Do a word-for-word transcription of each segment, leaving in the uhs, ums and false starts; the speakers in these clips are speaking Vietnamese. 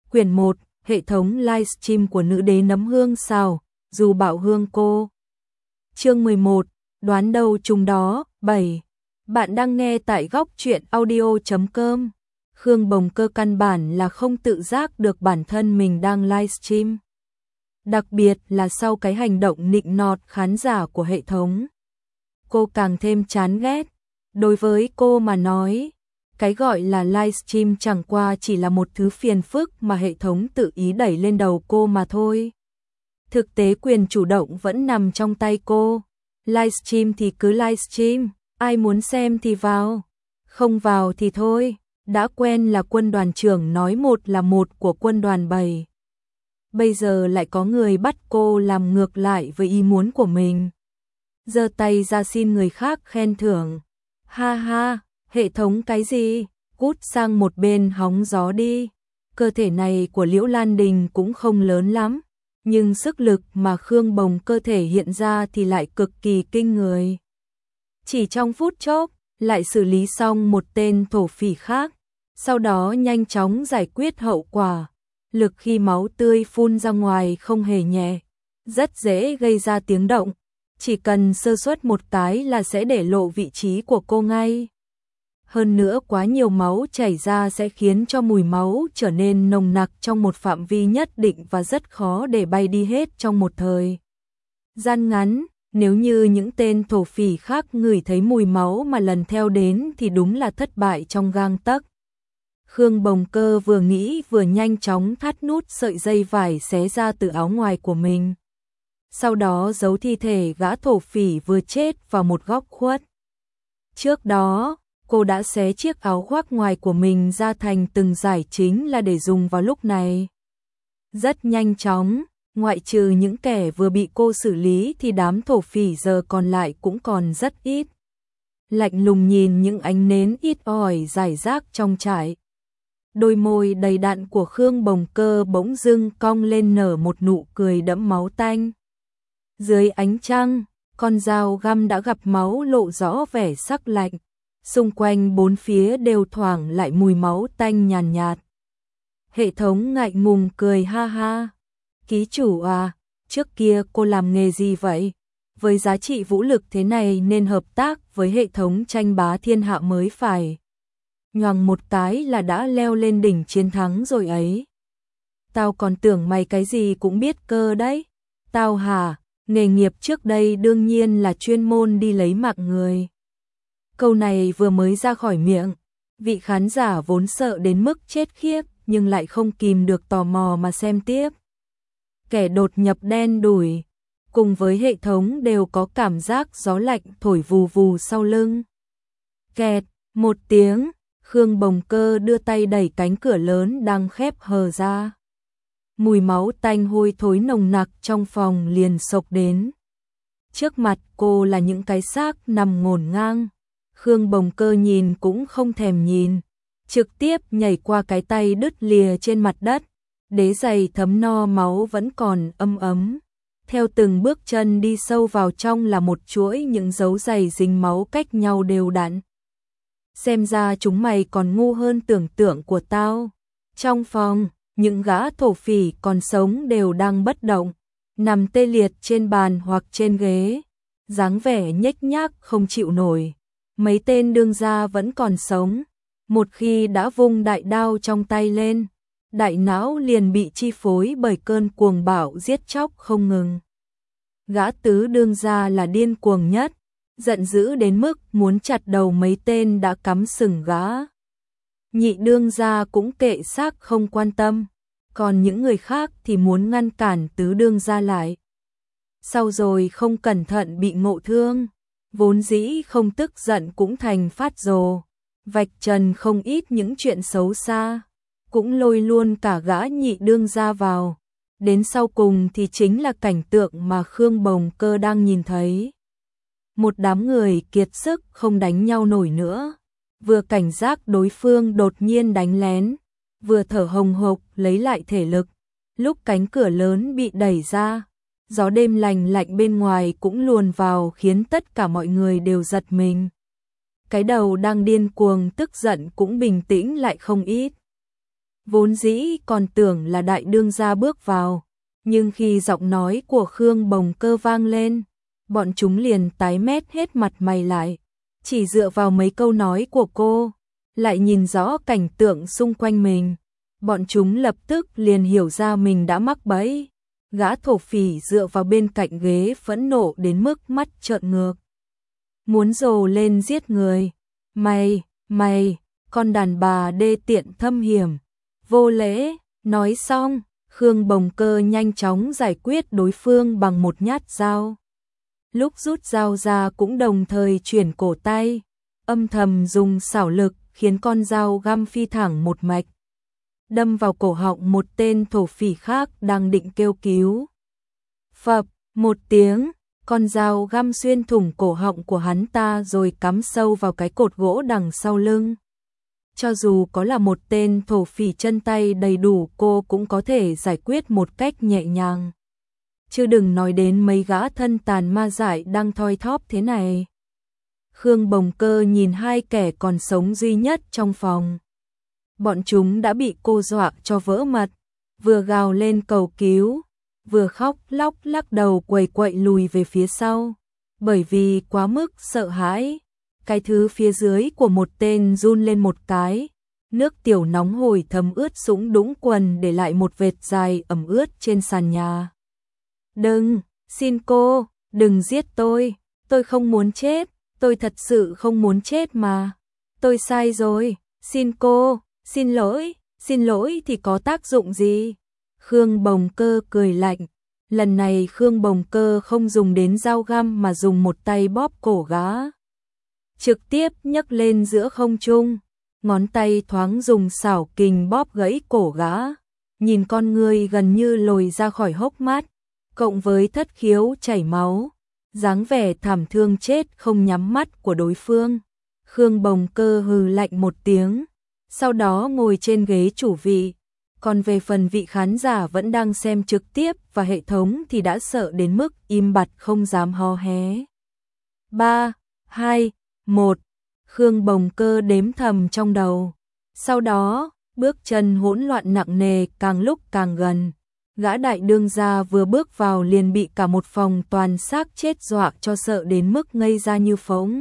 Quyển một, hệ thống livestream của nữ đế nấm hương xào, dù bảo hương cô. Chương mười một, đoán đâu chúng đó, bảy. Bạn đang nghe tại góc truyện audio chấm com. Khương Bồng Cơ căn bản là không tự giác được bản thân mình đang livestream. Đặc biệt là sau cái hành động nịnh nọt khán giả của hệ thống. Cô càng thêm chán ghét. Đối với cô mà nói, cái gọi là livestream chẳng qua chỉ là một thứ phiền phức mà hệ thống tự ý đẩy lên đầu cô mà thôi. Thực tế quyền chủ động vẫn nằm trong tay cô. Livestream thì cứ livestream, ai muốn xem thì vào, không vào thì thôi. Đã quen là quân đoàn trưởng nói một là một của quân đoàn bảy. Bây giờ lại có người bắt cô làm ngược lại với ý muốn của mình. Giơ tay ra xin người khác khen thưởng. Ha ha, hệ thống cái gì? Cút sang một bên hóng gió đi. Cơ thể này của Liễu Lan Đình cũng không lớn lắm, nhưng sức lực mà Khương Bồng Cơ thể hiện ra thì lại cực kỳ kinh người. Chỉ trong phút chốc, lại xử lý xong một tên thổ phỉ khác, sau đó nhanh chóng giải quyết hậu quả. Lực khi máu tươi phun ra ngoài không hề nhẹ, rất dễ gây ra tiếng động. Chỉ cần sơ suất một cái là sẽ để lộ vị trí của cô ngay. Hơn nữa quá nhiều máu chảy ra sẽ khiến cho mùi máu trở nên nồng nặc trong một phạm vi nhất định và rất khó để bay đi hết trong một thời gian ngắn. Nếu như những tên thổ phỉ khác ngửi thấy mùi máu mà lần theo đến thì đúng là thất bại trong gang tấc. Khương Bồng Cơ vừa nghĩ vừa nhanh chóng thắt nút sợi dây vải xé ra từ áo ngoài của mình. Sau đó giấu thi thể gã thổ phỉ vừa chết vào một góc khuất. Trước đó, cô đã xé chiếc áo khoác ngoài của mình ra thành từng dải chính là để dùng vào lúc này. Rất nhanh chóng, ngoại trừ những kẻ vừa bị cô xử lý thì đám thổ phỉ giờ còn lại cũng còn rất ít. Lạnh lùng nhìn những ánh nến ít ỏi rải rác trong trại. Đôi môi đầy đặn của Khương Bồng Cơ bỗng dưng cong lên nở một nụ cười đẫm máu tanh. Dưới ánh trăng, con dao găm đã gặp máu lộ rõ vẻ sắc lạnh. Xung quanh bốn phía đều thoảng lại mùi máu tanh nhàn nhạt, nhạt. Hệ thống ngại ngùng cười ha ha. Ký chủ à, trước kia cô làm nghề gì vậy? Với giá trị vũ lực thế này nên hợp tác với hệ thống tranh bá thiên hạ mới phải. Nhoằng một cái là đã leo lên đỉnh chiến thắng rồi ấy. Tao còn tưởng mày cái gì cũng biết cơ đấy. Tao hả, nghề nghiệp trước đây đương nhiên là chuyên môn đi lấy mạng người. Câu này vừa mới ra khỏi miệng, vị khán giả vốn sợ đến mức chết khiếp nhưng lại không kìm được tò mò mà xem tiếp. Kẻ đột nhập đen đủi, cùng với hệ thống đều có cảm giác gió lạnh thổi vù vù sau lưng. Kẹt, một tiếng, Khương Bồng Cơ đưa tay đẩy cánh cửa lớn đang khép hờ ra. Mùi máu tanh hôi thối nồng nặc trong phòng liền xộc đến. Trước mặt cô là những cái xác nằm ngổn ngang. Khương Bồng Cơ nhìn cũng không thèm nhìn, trực tiếp nhảy qua cái tay đứt lìa trên mặt đất. Đế giày thấm no máu vẫn còn ấm ấm. Theo từng bước chân đi sâu vào trong là một chuỗi những dấu giày dính máu cách nhau đều đặn. Xem ra chúng mày còn ngu hơn tưởng tượng của tao. Trong phòng, những gã thổ phỉ còn sống đều đang bất động, nằm tê liệt trên bàn hoặc trên ghế, dáng vẻ nhếch nhác không chịu nổi. Mấy tên đương gia vẫn còn sống, một khi đã vung đại đao trong tay lên, đại não liền bị chi phối bởi cơn cuồng bạo giết chóc không ngừng. Gã tứ đương gia là điên cuồng nhất, giận dữ đến mức muốn chặt đầu mấy tên đã cắm sừng gã. Nhị đương gia cũng kệ xác không quan tâm, còn những người khác thì muốn ngăn cản tứ đương gia lại. Sau rồi không cẩn thận bị ngộ thương, vốn dĩ không tức giận cũng thành phát rồ, vạch trần không ít những chuyện xấu xa, cũng lôi luôn cả gã nhị đương gia vào. Đến sau cùng thì chính là cảnh tượng mà Khương Bồng Cơ đang nhìn thấy. Một đám người kiệt sức không đánh nhau nổi nữa, vừa cảnh giác đối phương đột nhiên đánh lén, vừa thở hồng hộc lấy lại thể lực. Lúc cánh cửa lớn bị đẩy ra, gió đêm lành lạnh bên ngoài cũng luồn vào khiến tất cả mọi người đều giật mình. Cái đầu đang điên cuồng tức giận cũng bình tĩnh lại không ít. Vốn dĩ còn tưởng là đại đương gia bước vào, nhưng khi giọng nói của Khương Bồng Cơ vang lên, bọn chúng liền tái mét hết mặt mày lại. Chỉ dựa vào mấy câu nói của cô, lại nhìn rõ cảnh tượng xung quanh mình, bọn chúng lập tức liền hiểu ra mình đã mắc bẫy. Gã thổ phỉ dựa vào bên cạnh ghế phẫn nộ đến mức mắt trợn ngược. Muốn rồ lên giết người. Mày, mày, con đàn bà đê tiện thâm hiểm, vô lễ. Nói xong, Khương Bồng Cơ nhanh chóng giải quyết đối phương bằng một nhát dao. Lúc rút dao ra cũng đồng thời chuyển cổ tay, âm thầm dùng xảo lực khiến con dao găm phi thẳng một mạch, đâm vào cổ họng một tên thổ phỉ khác đang định kêu cứu. Phập, một tiếng, con dao găm xuyên thủng cổ họng của hắn ta rồi cắm sâu vào cái cột gỗ đằng sau lưng. Cho dù có là một tên thổ phỉ chân tay đầy đủ cô cũng có thể giải quyết một cách nhẹ nhàng. Chứ đừng nói đến mấy gã thân tàn ma dại đang thoi thóp thế này. Khương Bồng Cơ nhìn hai kẻ còn sống duy nhất trong phòng. Bọn chúng đã bị cô dọa cho vỡ mật, vừa gào lên cầu cứu, vừa khóc lóc lắc đầu quầy quậy lùi về phía sau, bởi vì quá mức sợ hãi. Cái thứ phía dưới của một tên run lên một cái, nước tiểu nóng hổi thấm ướt sũng đũng quần để lại một vệt dài ẩm ướt trên sàn nhà. Đừng, xin cô, đừng giết tôi, tôi không muốn chết, tôi thật sự không muốn chết mà, tôi sai rồi, xin cô, xin lỗi, xin lỗi thì có tác dụng gì? Khương Bồng Cơ cười lạnh, lần này Khương Bồng Cơ không dùng đến dao găm mà dùng một tay bóp cổ gã. Trực tiếp nhấc lên giữa không trung, ngón tay thoáng dùng xảo kình bóp gãy cổ gã, nhìn con người gần như lồi ra khỏi hốc mắt, cộng với thất khiếu chảy máu, dáng vẻ thảm thương chết không nhắm mắt của đối phương. Khương Bồng Cơ hừ lạnh một tiếng, sau đó ngồi trên ghế chủ vị, còn về phần vị khán giả vẫn đang xem trực tiếp và hệ thống thì đã sợ đến mức im bặt không dám hò hé. ba, hai, một, Khương Bồng Cơ đếm thầm trong đầu. Sau đó, bước chân hỗn loạn nặng nề càng lúc càng gần. Gã đại đương gia vừa bước vào liền bị cả một phòng toàn xác chết dọa cho sợ đến mức ngây ra như phỗng.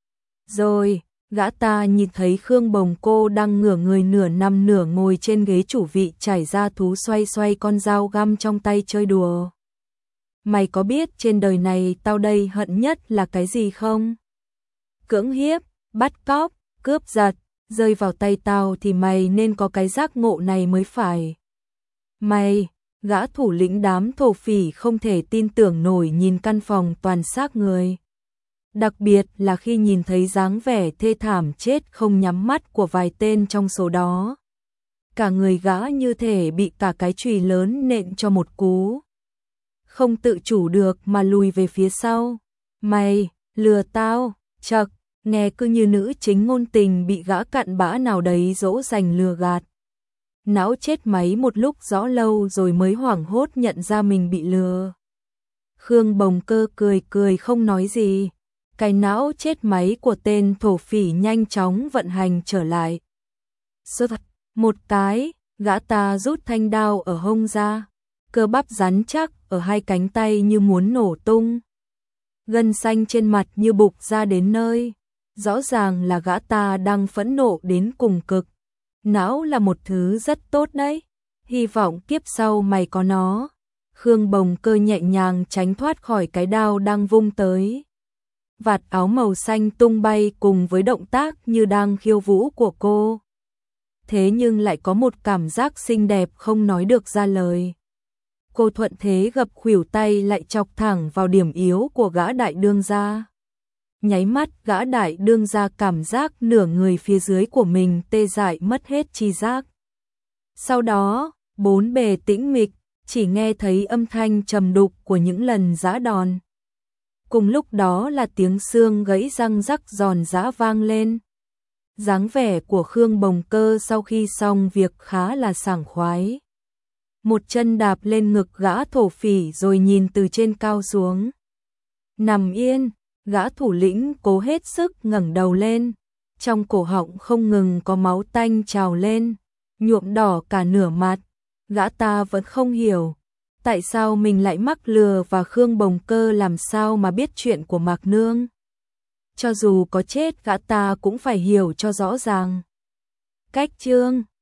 Rồi, gã ta nhìn thấy Khương Bồng Cô đang ngửa người nửa nằm nửa ngồi trên ghế chủ vị trải ra thú xoay xoay con dao găm trong tay chơi đùa. Mày có biết trên đời này tao đây hận nhất là cái gì không? Cưỡng hiếp, bắt cóc, cướp giật, rơi vào tay tao thì mày nên có cái giác ngộ này mới phải. Mày, gã thủ lĩnh đám thổ phỉ không thể tin tưởng nổi nhìn căn phòng toàn xác người. Đặc biệt là khi nhìn thấy dáng vẻ thê thảm chết không nhắm mắt của vài tên trong số đó. Cả người gã như thể bị cả cái chùy lớn nện cho một cú. Không tự chủ được mà lùi về phía sau. Mày, lừa tao, chậc, nghe cứ như nữ chính ngôn tình bị gã cặn bã nào đấy dỗ dành lừa gạt. Não chết máy một lúc rõ lâu rồi mới hoảng hốt nhận ra mình bị lừa. Khương Bồng Cơ cười cười không nói gì. Cái não chết máy của tên thổ phỉ nhanh chóng vận hành trở lại. Sơ thật, một cái, gã ta rút thanh đao ở hông ra, cơ bắp rắn chắc ở hai cánh tay như muốn nổ tung. Gân xanh trên mặt như bục ra đến nơi, rõ ràng là gã ta đang phẫn nộ đến cùng cực. Não là một thứ rất tốt đấy, hy vọng kiếp sau mày có nó. Khương Bồng Cơ nhẹ nhàng tránh thoát khỏi cái đao đang vung tới. Vạt áo màu xanh tung bay cùng với động tác như đang khiêu vũ của cô. Thế nhưng lại có một cảm giác xinh đẹp không nói được ra lời. Cô thuận thế gập khuỷu tay lại chọc thẳng vào điểm yếu của gã đại đương gia. Nháy mắt gã đại đương gia cảm giác nửa người phía dưới của mình tê dại mất hết tri giác. Sau đó, bốn bề tĩnh mịch, chỉ nghe thấy âm thanh trầm đục của những lần giã đòn. Cùng lúc đó là tiếng xương gãy răng rắc giòn giã vang lên. Dáng vẻ của Khương Bồng Cơ sau khi xong việc khá là sảng khoái. Một chân đạp lên ngực gã thổ phỉ rồi nhìn từ trên cao xuống. Nằm yên, gã thủ lĩnh cố hết sức ngẩng đầu lên. Trong cổ họng không ngừng có máu tanh trào lên. nhuộm đỏ cả nửa mặt. Gã ta vẫn không hiểu, tại sao mình lại mắc lừa và Khương Bồng Cơ làm sao mà biết chuyện của Mạc Nương. Cho dù có chết gã ta cũng phải hiểu cho rõ ràng. Cách chương